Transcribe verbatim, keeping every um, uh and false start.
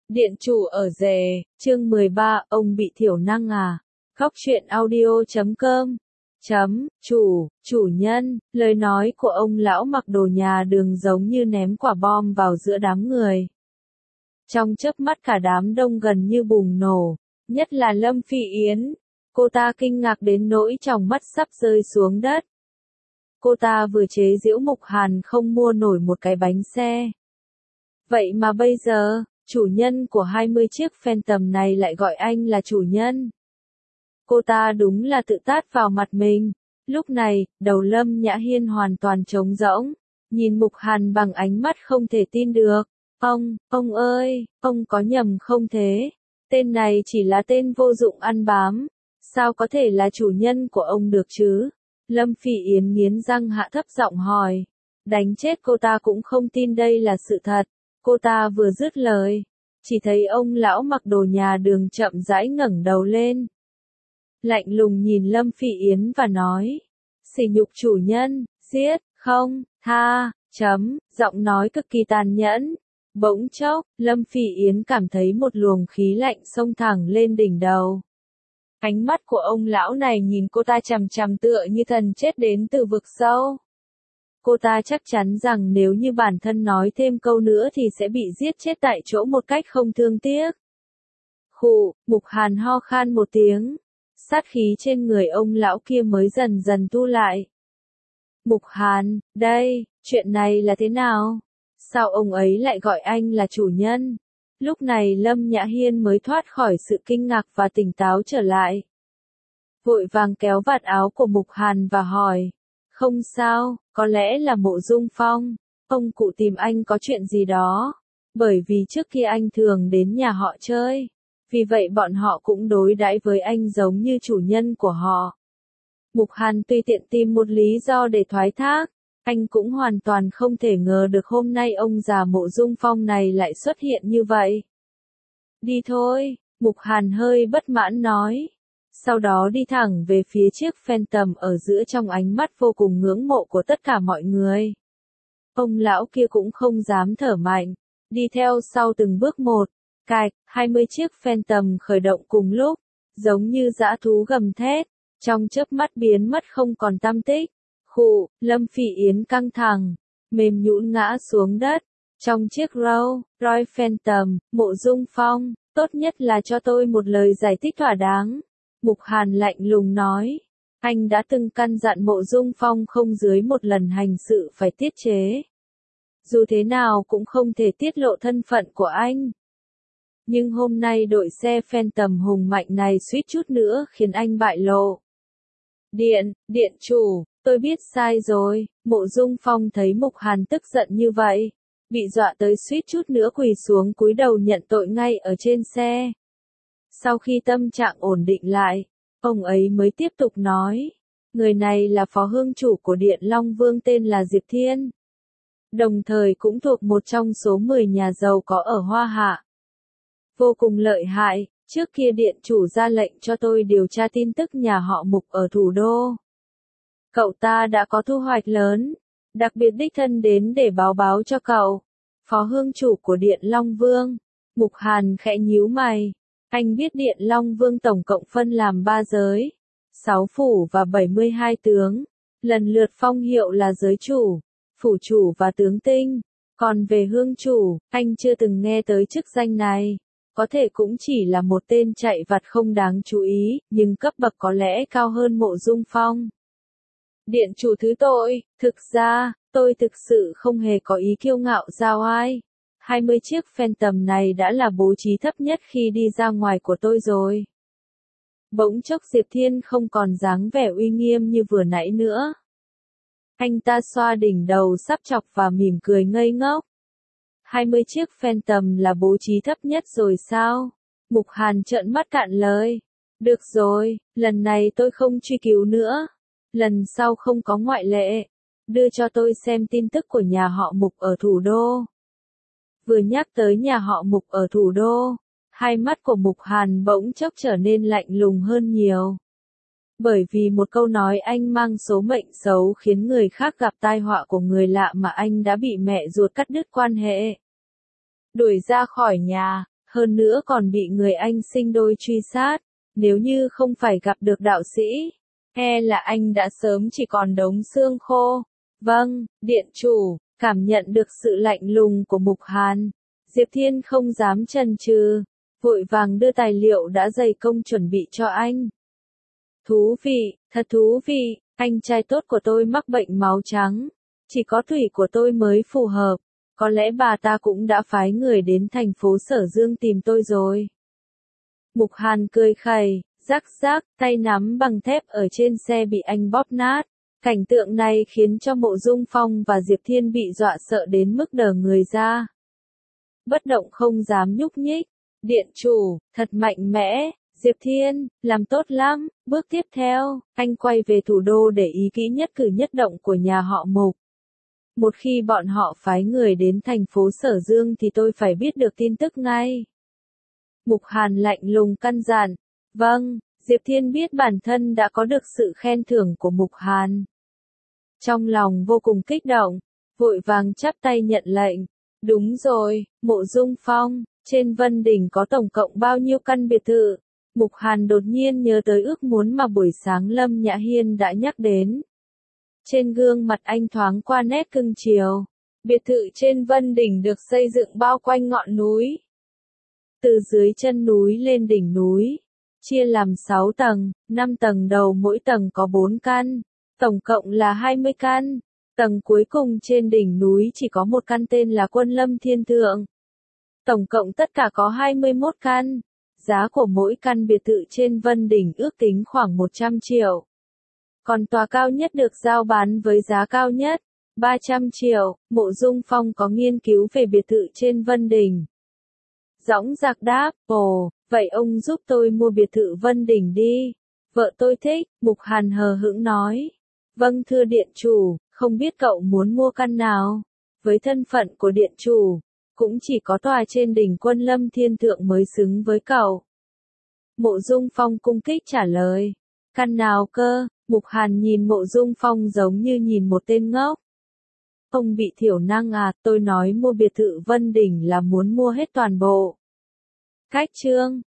Điện chủ ở rể, chương mười ba, ông bị thiểu năng à? Góc truyện audio chấm com chấm, chủ, chủ nhân, lời nói của ông lão mặc đồ nhà đường giống như ném quả bom vào giữa đám người. Trong chớp mắt cả đám đông gần như bùng nổ, nhất là Lâm Phi Yến. Cô ta kinh ngạc đến nỗi tròng mắt sắp rơi xuống đất. Cô ta vừa chế giễu Mục Hàn không mua nổi một cái bánh xe. Vậy mà bây giờ, chủ nhân của hai mươi chiếc Phantom này lại gọi anh là chủ nhân. Cô ta đúng là tự tát vào mặt mình. Lúc này, đầu Lâm Nhã Hiên hoàn toàn trống rỗng, nhìn Mục Hàn bằng ánh mắt không thể tin được. Ông, ông ơi, ông có nhầm không thế? Tên này chỉ là tên vô dụng ăn bám. Sao có thể là chủ nhân của ông được chứ? Lâm Phi Yến nghiến răng hạ thấp giọng hỏi. Đánh chết cô ta cũng không tin đây là sự thật. Cô ta vừa dứt lời, chỉ thấy ông lão mặc đồ nhà đường chậm rãi ngẩng đầu lên. Lạnh lùng nhìn Lâm Phi Yến và nói, sỉ nhục chủ nhân, giết, không, tha, chấm, giọng nói cực kỳ tàn nhẫn. Bỗng chốc, Lâm Phi Yến cảm thấy một luồng khí lạnh xông thẳng lên đỉnh đầu. Ánh mắt của ông lão này nhìn cô ta chằm chằm tựa như thần chết đến từ vực sâu. Cô ta chắc chắn rằng nếu như bản thân nói thêm câu nữa thì sẽ bị giết chết tại chỗ một cách không thương tiếc. Khụ, Mục Hàn ho khan một tiếng. Sát khí trên người ông lão kia mới dần dần tu lại. Mục Hàn, đây, chuyện này là thế nào? Sao ông ấy lại gọi anh là chủ nhân? Lúc này Lâm Nhã Hiên mới thoát khỏi sự kinh ngạc và tỉnh táo trở lại. Vội vàng kéo vạt áo của Mục Hàn và hỏi. Không sao, có lẽ là Mộ Dung Phong. Ông cụ tìm anh có chuyện gì đó. Bởi vì trước kia anh thường đến nhà họ chơi. Vì vậy bọn họ cũng đối đãi với anh giống như chủ nhân của họ. Mục Hàn tùy tiện tìm một lý do để thoái thác. Anh cũng hoàn toàn không thể ngờ được hôm nay ông già Mộ Dung Phong này lại xuất hiện như vậy. Đi thôi, Mục Hàn hơi bất mãn nói. Sau đó đi thẳng về phía chiếc Phantom ở giữa trong ánh mắt vô cùng ngưỡng mộ của tất cả mọi người. Ông lão kia cũng không dám thở mạnh, đi theo sau từng bước một. Cạch, hai mươi chiếc Phantom khởi động cùng lúc, giống như dã thú gầm thét, trong chớp mắt biến mất không còn tăm tích. Khụ, Lâm Phi Yến căng thẳng, mềm nhũn ngã xuống đất. Trong chiếc Rolls Royce Phantom, Mộ Dung Phong, tốt nhất là cho tôi một lời giải thích thỏa đáng. Mục Hàn lạnh lùng nói, anh đã từng căn dặn Mộ Dung Phong không dưới một lần hành sự phải tiết chế. Dù thế nào cũng không thể tiết lộ thân phận của anh. Nhưng hôm nay đội xe Phantom hùng mạnh này suýt chút nữa khiến anh bại lộ. Điện, điện chủ, tôi biết sai rồi. Mộ Dung Phong thấy Mục Hàn tức giận như vậy, bị dọa tới suýt chút nữa quỳ xuống cúi đầu nhận tội ngay ở trên xe. Sau khi tâm trạng ổn định lại, ông ấy mới tiếp tục nói, người này là phó hương chủ của Điện Long Vương tên là Diệp Thiên. Đồng thời cũng thuộc một trong số mười nhà giàu có ở Hoa Hạ. Vô cùng lợi hại, trước kia điện chủ ra lệnh cho tôi điều tra tin tức nhà họ Mục ở thủ đô. Cậu ta đã có thu hoạch lớn, đặc biệt đích thân đến để báo báo cho cậu. Phó hương chủ của Điện Long Vương, Mục Hàn khẽ nhíu mày. Anh biết Điện Long Vương tổng cộng phân làm ba giới, sáu phủ và bảy mươi hai tướng, lần lượt phong hiệu là giới chủ, phủ chủ và tướng tinh. Còn về hương chủ, anh chưa từng nghe tới chức danh này. Có thể cũng chỉ là một tên chạy vặt không đáng chú ý, nhưng cấp bậc có lẽ cao hơn Mộ Dung Phong. Điện chủ thứ tội, thực ra, tôi thực sự không hề có ý kiêu ngạo giao ai. hai mươi chiếc Phantom này đã là bố trí thấp nhất khi đi ra ngoài của tôi rồi. Bỗng chốc Diệp Thiên không còn dáng vẻ uy nghiêm như vừa nãy nữa. Anh ta xoa đỉnh đầu sắp chọc và mỉm cười ngây ngốc. hai mươi chiếc Phantom là bố trí thấp nhất rồi sao? Mục Hàn trợn mắt cạn lời. Được rồi, lần này tôi không truy cứu nữa. Lần sau không có ngoại lệ. Đưa cho tôi xem tin tức của nhà họ Mục ở thủ đô. Vừa nhắc tới nhà họ Mục ở thủ đô, hai mắt của Mục Hàn bỗng chốc trở nên lạnh lùng hơn nhiều. Bởi vì một câu nói anh mang số mệnh xấu khiến người khác gặp tai họa của người lạ mà anh đã bị mẹ ruột cắt đứt quan hệ. Đuổi ra khỏi nhà, hơn nữa còn bị người anh sinh đôi truy sát. Nếu như không phải gặp được đạo sĩ, e là anh đã sớm chỉ còn đống xương khô. Vâng, điện chủ, cảm nhận được sự lạnh lùng của Mục Hàn. Diệp Thiên không dám chần chừ, vội vàng đưa tài liệu đã dày công chuẩn bị cho anh. Thú vị, thật thú vị, anh trai tốt của tôi mắc bệnh máu trắng. Chỉ có thủy của tôi mới phù hợp. Có lẽ bà ta cũng đã phái người đến thành phố Sở Dương tìm tôi rồi. Mục Hàn cười khẩy, rắc rắc, tay nắm bằng thép ở trên xe bị anh bóp nát. Cảnh tượng này khiến cho Mộ Dung Phong và Diệp Thiên bị dọa sợ đến mức đờ người ra. Bất động không dám nhúc nhích. Điện chủ, thật mạnh mẽ. Diệp Thiên, làm tốt lắm. Bước tiếp theo, anh quay về thủ đô để ý kỹ nhất cử nhất động của nhà họ Mục. Một khi bọn họ phái người đến thành phố Sở Dương thì tôi phải biết được tin tức ngay. Mục Hàn lạnh lùng căn dặn. Vâng, Diệp Thiên biết bản thân đã có được sự khen thưởng của Mục Hàn. Trong lòng vô cùng kích động, vội vàng chắp tay nhận lệnh. Đúng rồi, Mộ Dung Phong, trên Vân Đỉnh có tổng cộng bao nhiêu căn biệt thự? Mục Hàn đột nhiên nhớ tới ước muốn mà buổi sáng Lâm Nhã Hiên đã nhắc đến. Trên gương mặt anh thoáng qua nét cưng chiều. Biệt thự trên Vân Đỉnh được xây dựng bao quanh ngọn núi. Từ dưới chân núi lên đỉnh núi, chia làm sáu tầng, năm tầng đầu mỗi tầng có bốn căn, tổng cộng là hai mươi căn. Tầng cuối cùng trên đỉnh núi chỉ có một căn tên là Quân Lâm Thiên Thượng. Tổng cộng tất cả có hai mươi mốt căn. Giá của mỗi căn biệt thự trên Vân Đỉnh ước tính khoảng một trăm triệu. Còn tòa cao nhất được giao bán với giá cao nhất, ba trăm triệu. Mộ Dung Phong có nghiên cứu về biệt thự trên Vân Đỉnh. Dõng dạc đáp, ồ, vậy ông giúp tôi mua biệt thự Vân Đỉnh đi. Vợ tôi thích, Mục Hàn hờ hững nói. Vâng thưa điện chủ, không biết cậu muốn mua căn nào? Với thân phận của điện chủ, cũng chỉ có tòa trên đỉnh Quân Lâm Thiên Thượng mới xứng với cậu. Mộ Dung Phong cung kích trả lời. Căn nào cơ? Mục Hàn nhìn Mộ Dung Phong giống như nhìn một tên ngốc. Ông bị thiểu năng à, tôi nói mua biệt thự Vân Đỉnh là muốn mua hết toàn bộ. Cách chương